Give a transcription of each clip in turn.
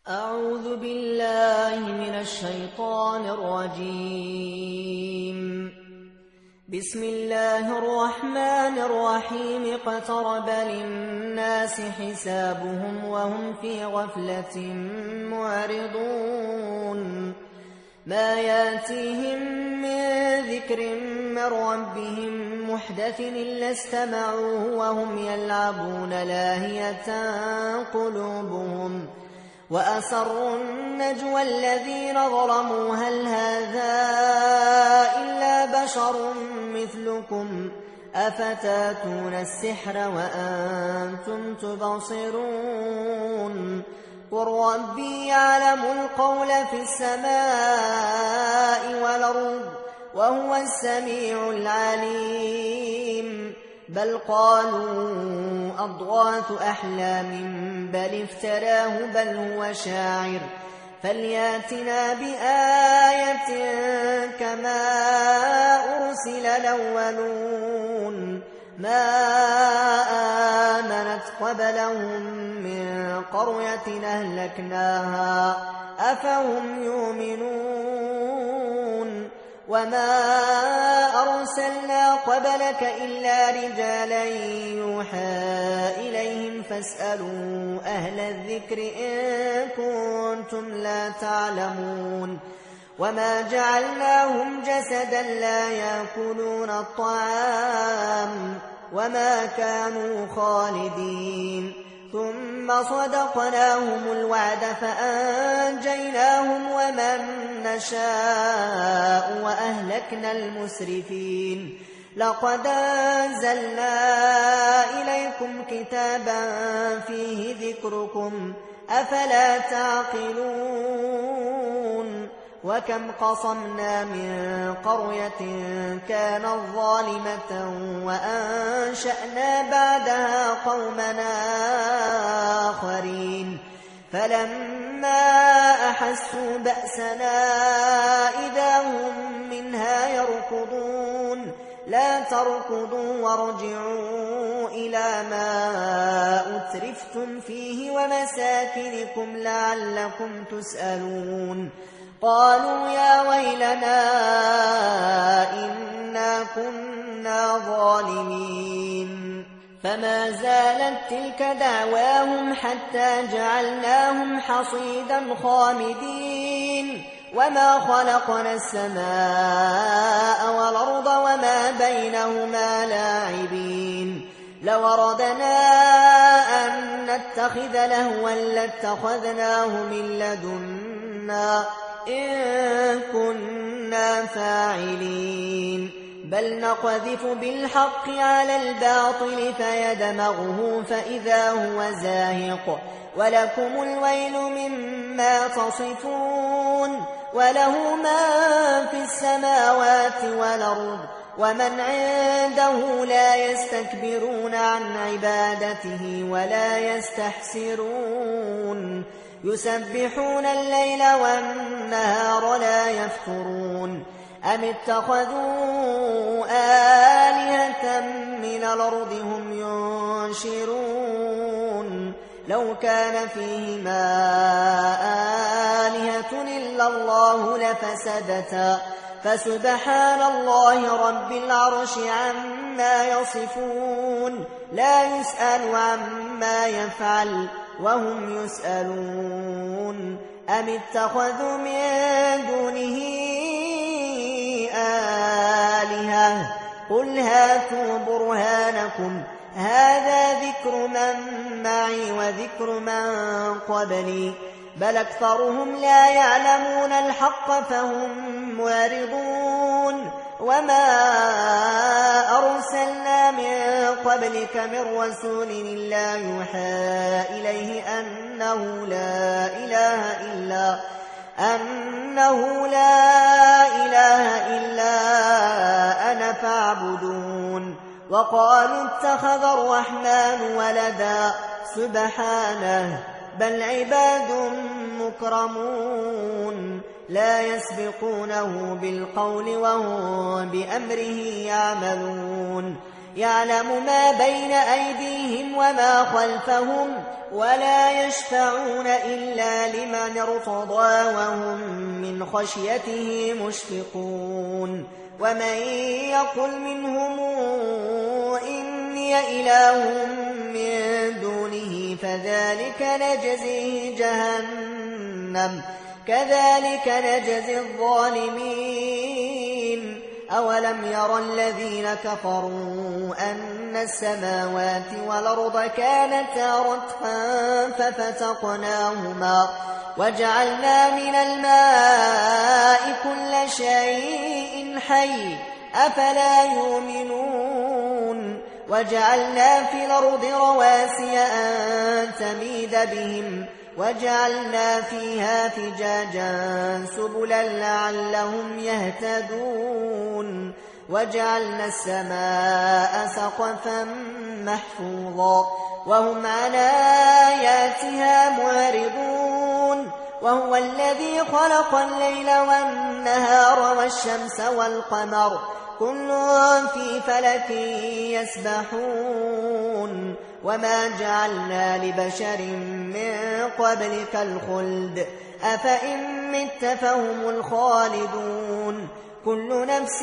أعوذ بالله من الشيطان الرجيم. بسم الله الرحمن الرحيم. اقترب للناس حسابهم وهم في غفلة معرضون. ما ياتيهم من ذكر من ربهم محدث إلا استمعوه وهم يلعبون لاهية قلوبهم وأسروا النجوى الذين ظلموا هل هذا إلا بشر مثلكم أفتاتون السحر وأنتم تبصرون. قل ربي يعلم القول في السماء والأرض وهو السميع العليم. بل قالوا أضغاث أحلام بل افتراه بل هو شاعر فلياتنا بآية كما أرسل الأولون. ما آمنت قبلهم من قرية أهلكناها أفهم يؤمنون. وما أرسلنا قبلك إلا رجالا يوحى إليهم فاسألوا أهل الذكر إن كنتم لا تعلمون. وما جعلناهم جسدا لا يأكلون الطعام وما كانوا خالدين. ثم صدقناهم الوعد فأنجيناهم ومن نشاء وأهلكنا المسرفين. لقد أنزلنا إليكم كتابا فيه ذكركم أفلا تعقلون. وكم قصمنا من قرية كانت ظالمة وأنشأنا بعدها قومنا آخرين فلما أحسوا بأسنا إذا هم منها يركضون. لا تركضوا وارجعوا إلى ما أترفتم فيه ومساكنكم لعلكم تسألون. قالوا يا ويلنا إنا كنا ظالمين. فما زالت تلك دعواهم حتى جعلناهم حصيدا خامدين. وما خلقنا السماء والأرض وما بينهما لاعبين. لو أردنا أن نتخذ لهوا لاتخذناه من لدنا إن كنا فاعلين. بل نقذف بالحق على الباطل فيدمغه فإذا هو زاهق ولكم الويل مما تصفون. وله ما في السماوات والأرض ومن عنده لا يستكبرون عن عبادته ولا يستحسرون. يسبحون الليل والنهار لا يفترون. أم اتخذوا آلهة من الأرض هم ينشرون. لو كان فيهما آلهة إلا الله لفسدتا فسبحان الله رب العرش عما يصفون. لا يسأل عما يفعل وهم يسألون. أم اتخذوا من دونه آلهة قل هاتوا برهانكم هذا ذكر من معي وذكر من قبلي بل أكثرهم لا يعلمون الحق فهم معرضون. وما أرسلنا من قبلك من رسول إلا يوحى إليه أنه لا إله إلا أنا فاعبدون. وقالوا اتخذ الرحمن ولدا سبحانه بل عباد مكرمون لا يسبقونه بالقول وهم بأمره يعملون. يعلم ما بين أيديهم وما خلفهم ولا يشفعون إلا لمن ارتضى وهم من خشيته مشفقون ومن يقل منهم إني إله من دونه فذلك نجزيه جهنم كذلك نجزي الظالمين أولم يرى الذين كفروا أن السماوات والأرض كانتا رتقا ففتقناهما وجعلنا من الماء كل شيء حي أفلا يؤمنون وجعلنا في الأرض رواسي أن تميد بهم وجعلنا فيها فجاجا سبلا لعلهم يهتدون وجعلنا السماء سقفا محفوظا وهم عن آياتها معرضون وهو الذي خلق الليل والنهار والشمس والقمر كل في فلك يسبحون وما جعلنا لبشر من قبلك الخلد أفإن مت فهم الخالدون كل نفس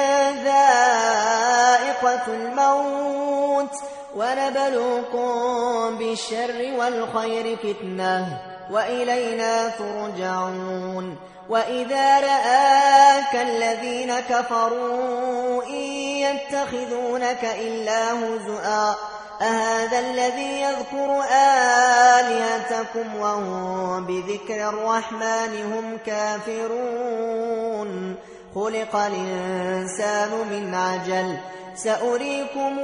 ذائقة الموت ونبلوكم بالشر والخير فتنة وإلينا ترجعون وإذا رآك الذين كفروا إن يتخذونك إلا هزؤا أهذا الذي يذكر آلهتكم وهم بذكر الرحمن هم كافرون خلق الإنسان من عجل سأريكم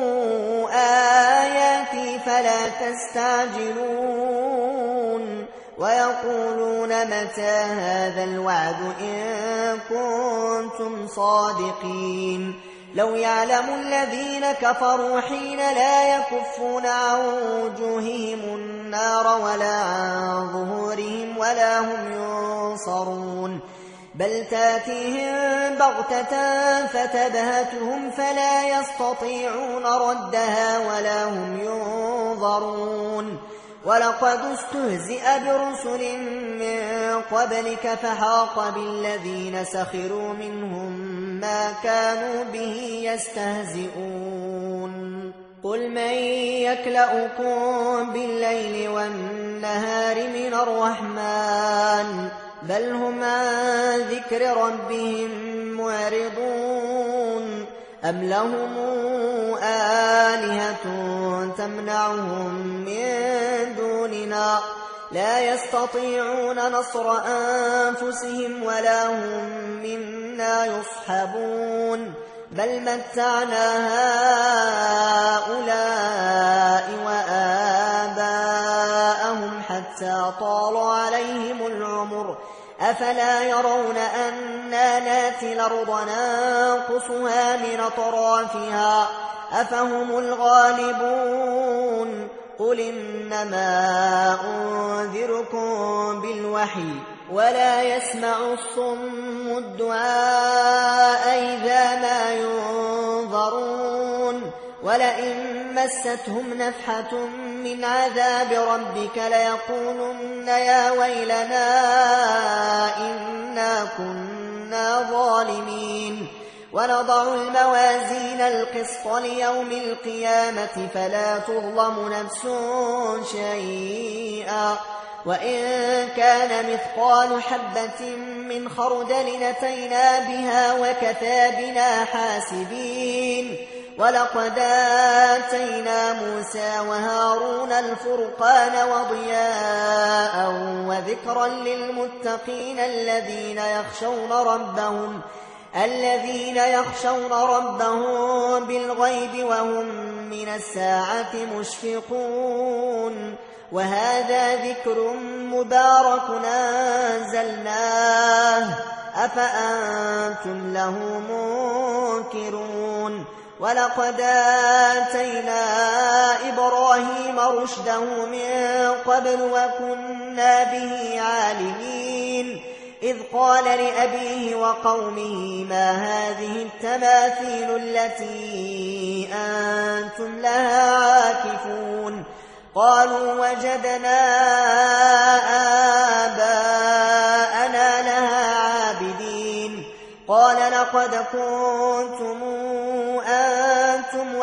آياتي فلا تستعجلون ويقولون متى هذا الوعد إن كنتم صادقين لو يعلم الذين كفروا حين لا يكفون عن وجوههم النار ولا عن ظهورهم ولا هم ينصرون بل تاتيهم بغتة فتبهتهم فلا يستطيعون ردها ولا هم ينظرون ولقد استهزئ برسل من قبلك فحاق بالذين سخروا منهم ما كانوا به يستهزئون قل من يكلؤكم بالليل والنهار من الرحمن بل هم عن ذكر ربهم معرضون أم لهم آلهة تمنعهم من دوننا لا يستطيعون نصر أنفسهم ولا هم منا يصحبون بل متعنا هؤلاء وآباءهم حتى طال عليهم العمر أفلا يرون أنا ناتي الأرض ننقصها من أطرافها أفهم الغالبون قل إنما أنذركم بالوحي ولا يسمع الصم الدعاء إذا ما ينظرون ولئن مستهم نفحة من عذاب ربك ليقولن يا ويلنا إنا كنا ظالمين ونضع الموازين القسط ليوم القيامة فلا تظلم نفس شيئا وإن كان مثقال حبة من خردل أتينا بها وكفى بنا حاسبين ولقد آتينا موسى وهارون الفرقان وضياء وذكرا للمتقين الذين يخشون ربهم بالغيب وهم من الساعة مشفقون وهذا ذكر مبارك أنزلناه أفأنتم له منكرون ولقد آتينا إبراهيم رشده من قبل وكنا به عالمين إذ قال لأبيه وقومه ما هذه التماثيل التي أنتم لها عاكفون قالوا وجدنا آباءنا لها عابدين قال لقد كنتم أنتم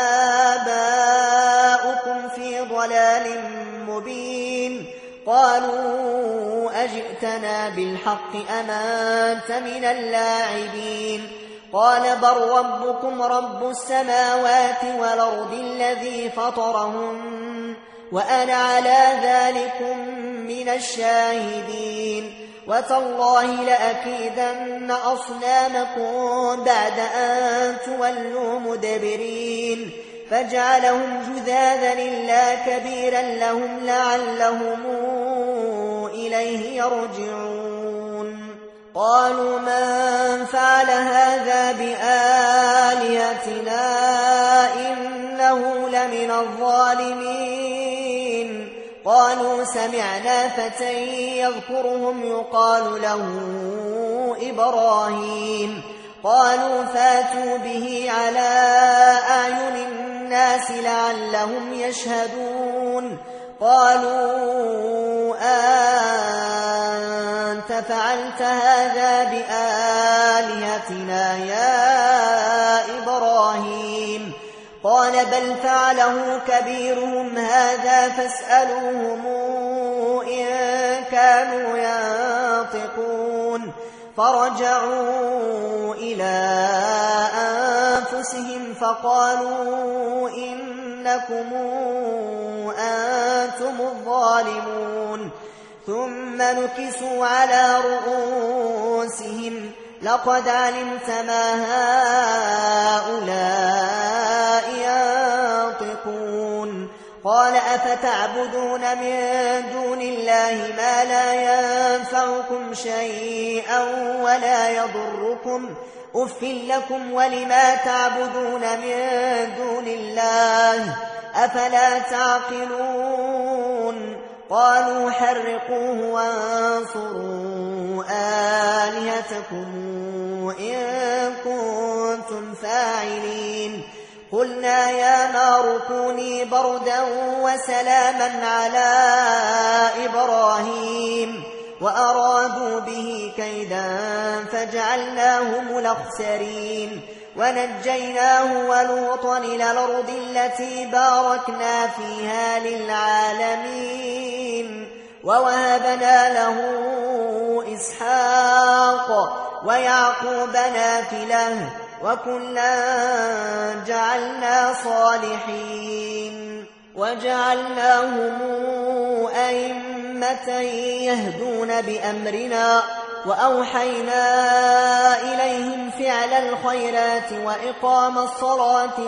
وآباؤكم في ضلال مبين قالوا أجئتنا بالحق أم أنت من اللاعبين قال بل ربكم رب السماوات والأرض الذي فطرهن وأنا على ذلكم من الشاهدين وتالله لأكيدن أصنامكم بعد أن تولوا مدبرين فجعلهم جذاذا إلا كبيرا لهم لعلهم إليه يرجعون قالوا من فعل هذا بآلهتنا إنه لمن الظالمين قالوا سمعنا فتى يذكرهم يقال له إبراهيم قالوا فاتوا به على أعين الناس لعلهم يشهدون قالوا أنت فعلت هذا بآلهتنا يا إبراهيم قال بل فعله كبيرهم هذا فاسألوهم إن كانوا ينطقون فرجعوا إلى أنفسهم فقالوا إنكم أنتم الظالمون ثم نكسوا على رؤوسهم لقد علمت ما هؤلاء ينطقون قال أفتعبدون من دون الله ما لا ينفعكم شيئا ولا يضركم أف لكم ولما تعبدون من دون الله أفلا تعقلون قالوا حرقوه وانصروا آلهتكم إن كنتم فاعلين قلنا يا نار كوني بردا وسلاما على إبراهيم وأرادوا به كيدا فجعلناهم الأخسرين ونجيناه ولوطا إلى الأرض التي باركنا فيها للعالمين ووهبنا له إسحاق ويعقوب نافلة وكلا جعلنا صالحين وجعلناهم أئمة يهدون بأمرنا وأوحينا إليهم فعل الخيرات وإقام الصلاة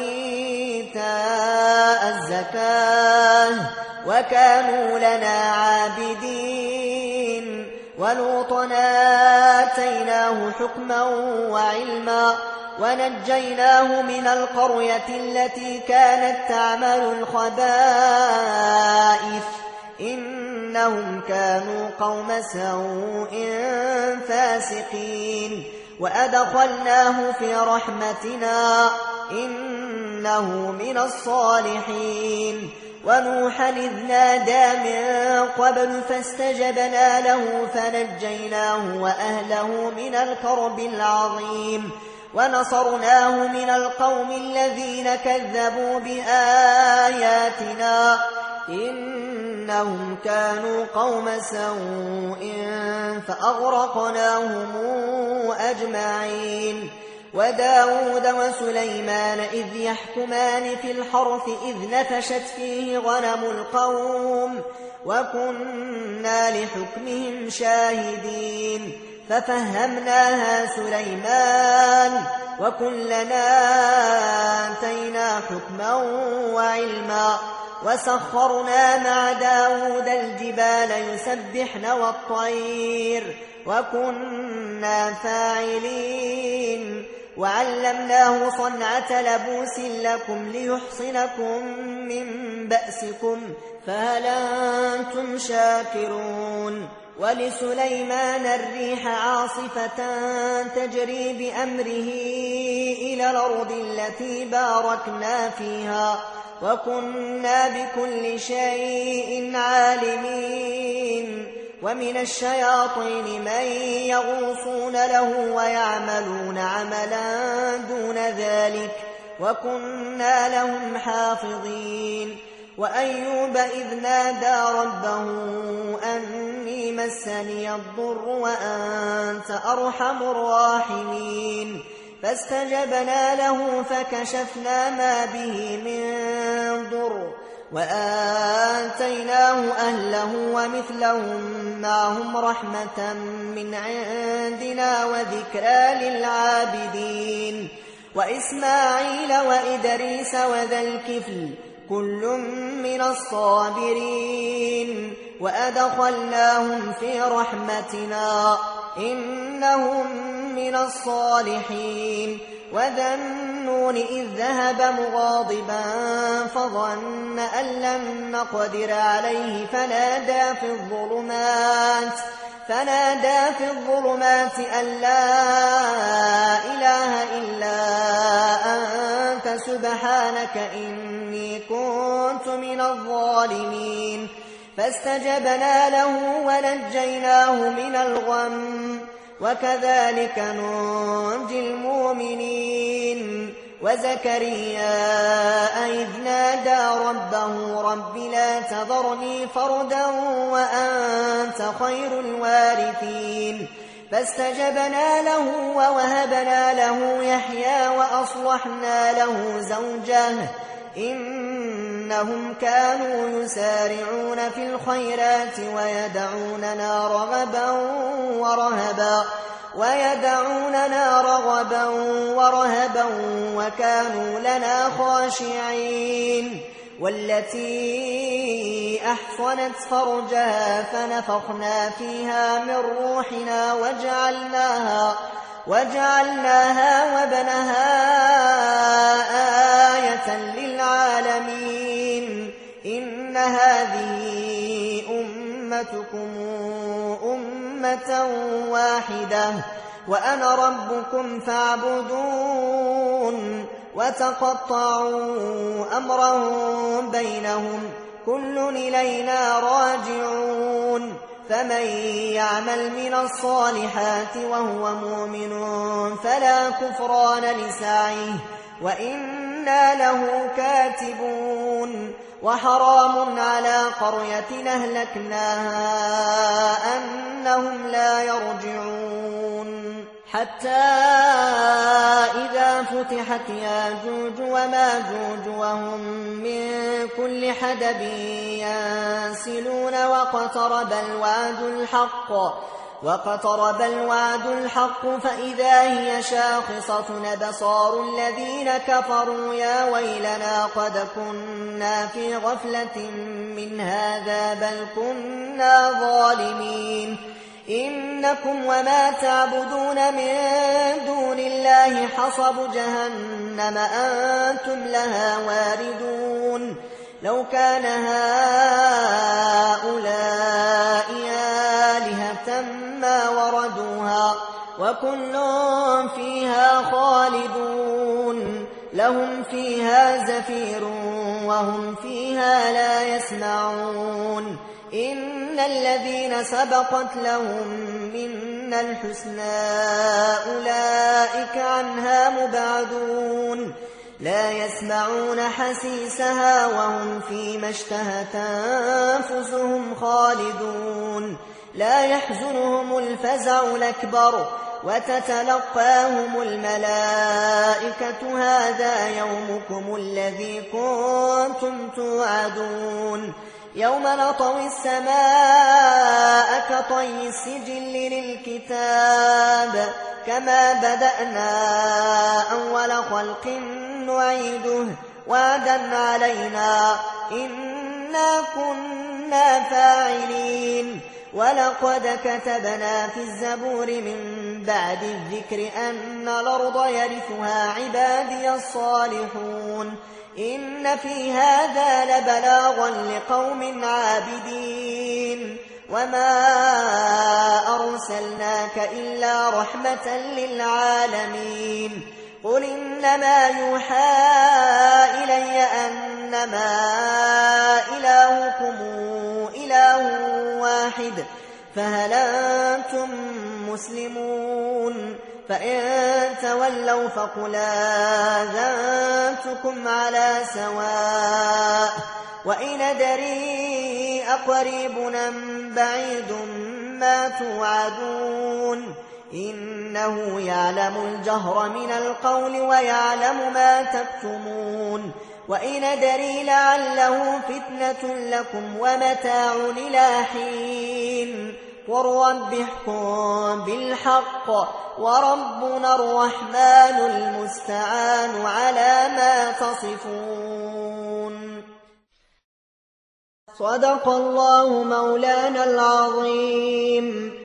وإيتاء الزكاة وكانوا لنا عابدين ولوطا آتيناه حكما وعلما ونجيناه من القرية التي كانت تعمل الخبائث إنهم كانوا قوم سوء فاسقين وأدخلناه في رحمتنا إنه من الصالحين ونوحا إذ نادى من قبل فاستجبنا له فنجيناه وأهله من الكرب العظيم ونصرناه من القوم الذين كذبوا بآياتنا إنهم كانوا قوم سوء فأغرقناهم أجمعين وداود وسليمان إذ يحكمان في الحرث إذ نفشت فيه غنم القوم وكنا لحكمهم شاهدين ففهمناها سليمان وكلنا آتينا حكما وعلما وسخرنا مع داود الجبال يسبحن والطير وكنا فاعلين وعلمناه صنعة لبوس لكم ليحصنكم من بأسكم فهل أنتم شاكرون ولسليمان الريح عاصفة تجري بأمره إلى الأرض التي باركنا فيها وكنا بكل شيء عالمين ومن الشياطين من يغوصون له ويعملون عملا دون ذلك وكنا لهم حافظين وأيوب إذ نادى ربه أني مسني الضر وأنت أرحم الراحمين فاستجبنا له فكشفنا ما به من ضر وآتيناه أهله ومثلهم معهم رحمة من عندنا وذكرى للعابدين وإسماعيل وإدريس وذا الكفل كل من الصابرين وأدخلناهم في رحمتنا إنهم من الصالحين وذا النون إذ ذهب مغاضبا فظن أن لن نقدر عليه فنادى في الظلمات أن لا إله إلا أنت سبحانك إني كنت من الظالمين فاستجبنا له ونجيناه من الغم وكذلك ننجي المؤمنين وزكريا إذ نادى ربه رب لا تذرني فردا وأنت خير الوارثين فاستجبنا له ووهبنا له يحيى وأصلحنا له زوجه إنهم كانوا يسارعون في الخيرات ويدعوننا رغبا ورهبا وكانوا لنا خاشعين والتي أحصنت فرجها فنفخنا فيها من روحنا وجعلناها وابنها آية للعالمين إن هذه أمتكم أمة واحدة وأنا ربكم فاعبدون وتقطعوا أمرهم بينهم كل إلينا راجعون فمن يعمل من الصالحات وهو مؤمن فلا كفران لسعيه وإنا له كاتبون وحرام على قرية أهلكناها أنهم لا يرجعون حتى إذا فتحت ياجوج وماجوج وهم من كل حدب ينسلون واقترب الوعد الحق فإذا هي شاخصة أبصار الذين كفروا يا ويلنا قد كنا في غفلة من هذا بل كنا ظالمين إنكم وما تعبدون من دون الله حصب جهنم أنتم لها واردون لو كان هؤلاء آلهة ما وردوها وكل فيها خالدون لهم فيها زفير وهم فيها لا يسمعون إن الذين سبقت لهم منا الحسنى أولئك عنها مبعدون لا يسمعون حسيسها وهم فيما اشتهت أنفسهم خالدون لا يحزنهم الفزع الأكبر وتتلقاهم الملائكة هذا يومكم الذي كنتم توعدون يوم نطوي السماء كطي السجل للكتاب كما بدأنا أول خلق نعيده وعدا علينا إنا كنا فاعلين ولقد كتبنا في الزبور من بعد الذكر أن الأرض يرثها عبادي الصالحون إن في هذا لبلاغا لقوم عابدين وما أرسلناك إلا رحمة للعالمين قل إنما يوحى إلي أنما إلهكم إله واحد فهل أنتم مسلمون فإن تولوا فقل آذنتكم على سواء وإن أدري أقريب أم بعيد ما توعدون إنه يعلم الجهر من القول ويعلم ما تكتمون وإن أدري لعله فتنة لكم ومتاع إلى حين قل رب احكم بالحق وربنا الرحمن المستعان على ما تصفون صدق الله مولانا العظيم.